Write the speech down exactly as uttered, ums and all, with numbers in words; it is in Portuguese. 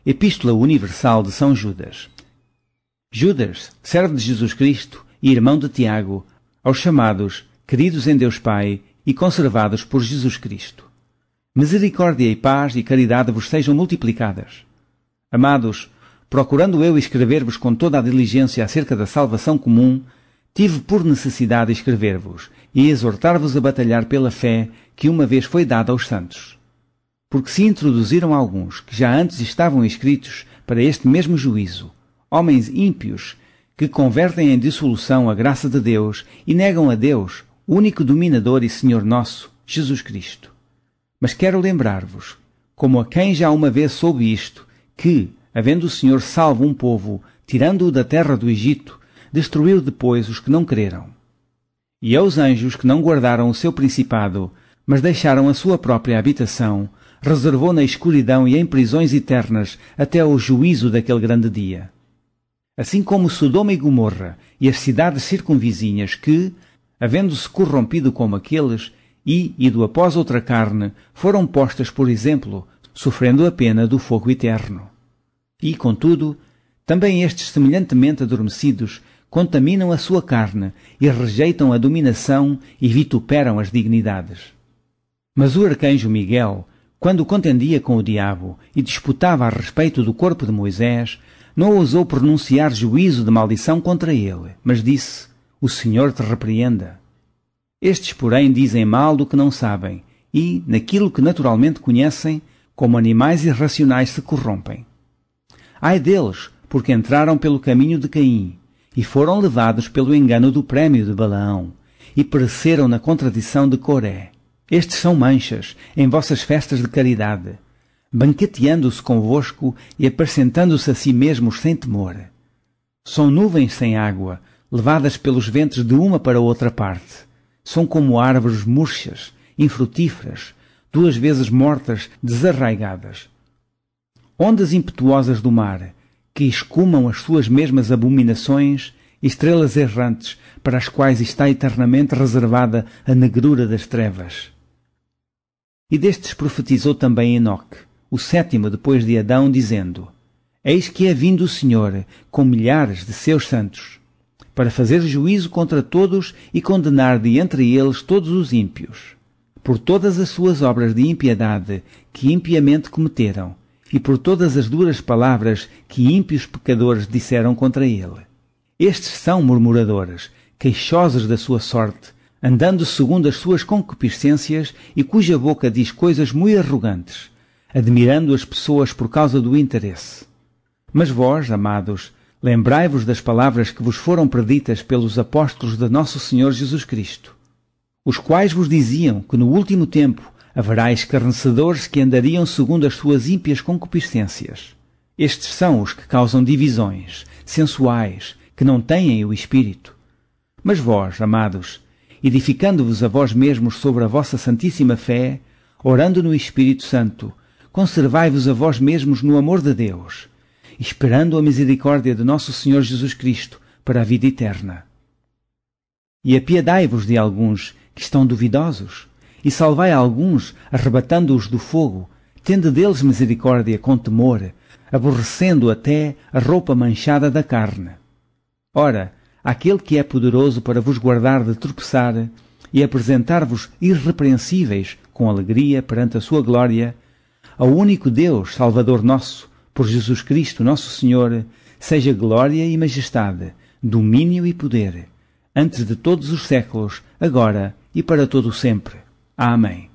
Epístola Universal de São Judas. Judas, servo de Jesus Cristo e irmão de Tiago, aos chamados, queridos em Deus Pai e conservados por Jesus Cristo. Misericórdia e paz e caridade vos sejam multiplicadas. Amados, procurando eu escrever-vos com toda a diligência acerca da salvação comum, tive por necessidade escrever-vos e exortar-vos a batalhar pela fé que uma vez foi dada aos santos. Porque se introduziram alguns que já antes estavam escritos para este mesmo juízo, homens ímpios que convertem em dissolução a graça de Deus e negam a Deus, único dominador e Senhor nosso, Jesus Cristo. Mas quero lembrar-vos, como a quem já uma vez soube isto, que, havendo o Senhor salvo um povo, tirando-o da terra do Egito, destruiu depois os que não creram. E aos anjos que não guardaram o seu principado, mas deixaram a sua própria habitação, reservou na escuridão e em prisões eternas até ao juízo daquele grande dia. Assim como Sodoma e Gomorra e as cidades circunvizinhas que, havendo-se corrompido como aqueles, e, ido após outra carne, foram postas por exemplo, sofrendo a pena do fogo eterno. E, contudo, também estes semelhantemente adormecidos contaminam a sua carne e rejeitam a dominação e vituperam as dignidades. Mas o arcanjo Miguel, quando contendia com o diabo e disputava a respeito do corpo de Moisés, não ousou pronunciar juízo de maldição contra ele, mas disse: O Senhor te repreenda. Estes, porém, dizem mal do que não sabem, e, naquilo que naturalmente conhecem, como animais irracionais se corrompem. Ai deles, porque entraram pelo caminho de Caim, e foram levados pelo engano do prémio de Balaão, e pereceram na contradição de Coré. Estes são manchas em vossas festas de caridade, banqueteando-se convosco e apresentando-se a si mesmos sem temor. São nuvens sem água, levadas pelos ventos de uma para outra parte. São como árvores murchas, infrutíferas, duas vezes mortas, desarraigadas. Ondas impetuosas do mar, que escumam as suas mesmas abominações, estrelas errantes, para as quais está eternamente reservada a negrura das trevas. E destes profetizou também Enoque, o sétimo depois de Adão, dizendo: Eis que é vindo o Senhor, com milhares de seus santos, para fazer juízo contra todos e condenar de entre eles todos os ímpios, por todas as suas obras de impiedade que impiamente cometeram, e por todas as duras palavras que ímpios pecadores disseram contra ele. Estes são murmuradores, queixosos da sua sorte, andando segundo as suas concupiscências e cuja boca diz coisas muito arrogantes, admirando as pessoas por causa do interesse. Mas vós, amados, lembrai-vos das palavras que vos foram preditas pelos apóstolos de nosso Senhor Jesus Cristo, os quais vos diziam que no último tempo haverá escarnecedores que andariam segundo as suas ímpias concupiscências. Estes são os que causam divisões, sensuais, que não têm o Espírito. Mas vós, amados, edificando-vos a vós mesmos sobre a vossa santíssima fé, orando no Espírito Santo, conservai-vos a vós mesmos no amor de Deus, esperando a misericórdia de nosso Senhor Jesus Cristo para a vida eterna. E apiedai-vos de alguns que estão duvidosos, e salvai alguns, arrebatando-os do fogo, tende deles misericórdia com temor, aborrecendo até a roupa manchada da carne. Ora, aquele que é poderoso para vos guardar de tropeçar e apresentar-vos irrepreensíveis com alegria perante a sua glória, ao único Deus, Salvador nosso, por Jesus Cristo nosso Senhor, seja glória e majestade, domínio e poder, antes de todos os séculos, agora e para todo o sempre. Amém.